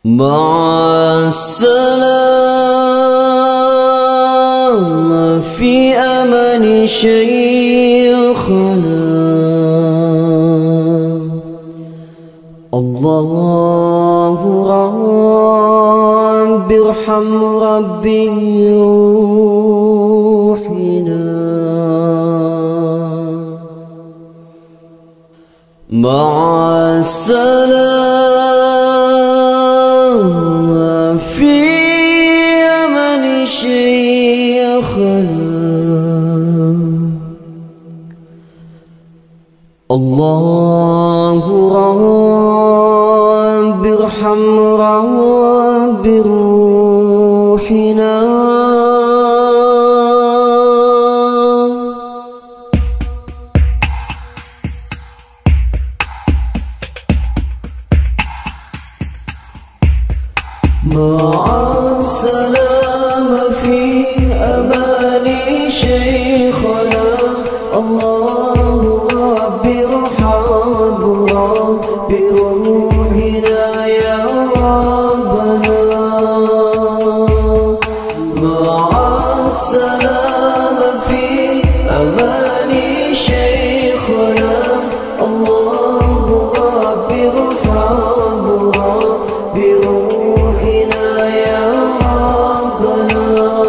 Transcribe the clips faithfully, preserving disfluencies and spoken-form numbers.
مع السلامة في أمان شيخنا. الله رب ارحم ربي روحنا. مع السلامة في أمان شيخنا. الله رب ارحم رب روحنا. مع السلامة في أمان شيخنا. الله رب ارحم رب روحنا يا ربنا. مع السلامة في أمان شيخنا. الله رب ارحم رب روحنا يا ربنا.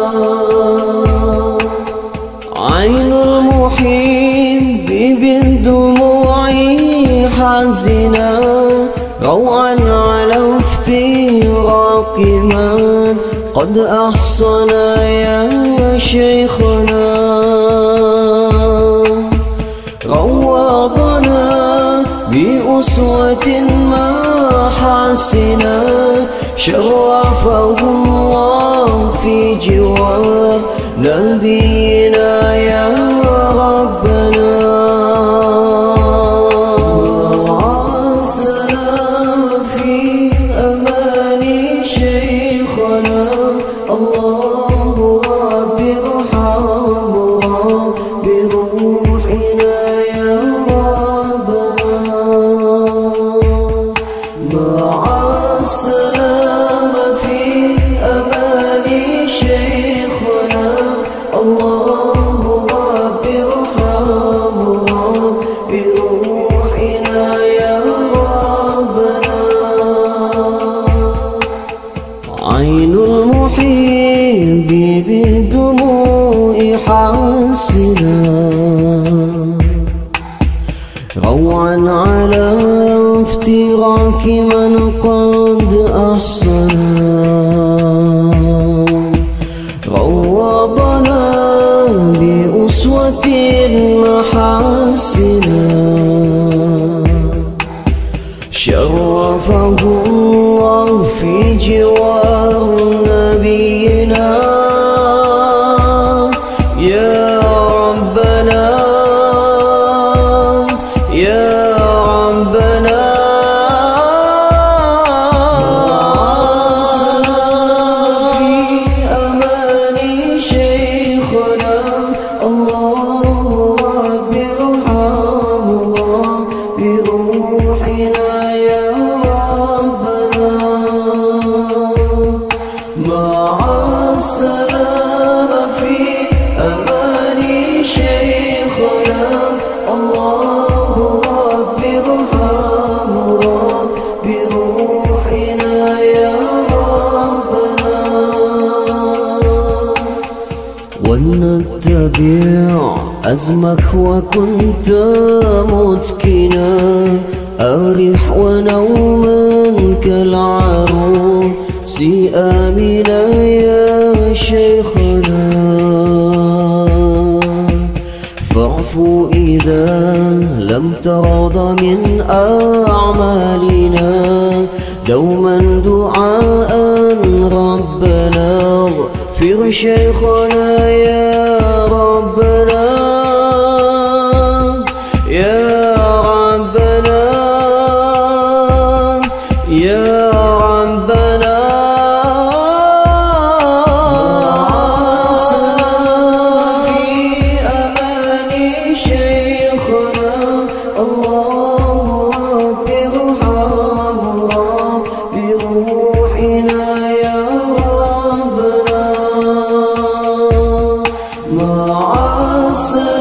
عين المحب بالدموع حزنا روعا على افتراق من قد أحصنا يا شيخنا. روضنا بأسوة محاسنا شرفه الله في جوار نبينا يا ربنا. مع السلامة في أمان شيخنا. الله رب ارحم رب روحنا يا ربنا. مع السلامة في أمان شيخنا. الله رب ارحم رب روحنا يا ربنا. عين المحب بالدموع حاسنا روعا على افتراك من قد أحصنا. روضنا بأسوة محاسنا شرفه الله في جوار نبينا يا ربنا. يا ربنا. في أمان شيخنا. الله رب ارحم رب روحنا يا ربنا. مع السلامة في أمان شيخنا. الله رب ارحم رب روحنا يا ربنا. ولنتبع أزمك وكنت متكنا أرح ونوما كالعروس آمنا يا شيخنا. فاعفو إذا لم ترض من أعمالنا دوما دعاء ربنا اغفر شيخنا يا ربنا. يا ربنا. يا ربنا. في أمان شيخنا. الله رب ارحم رب روحنا مع السلامة.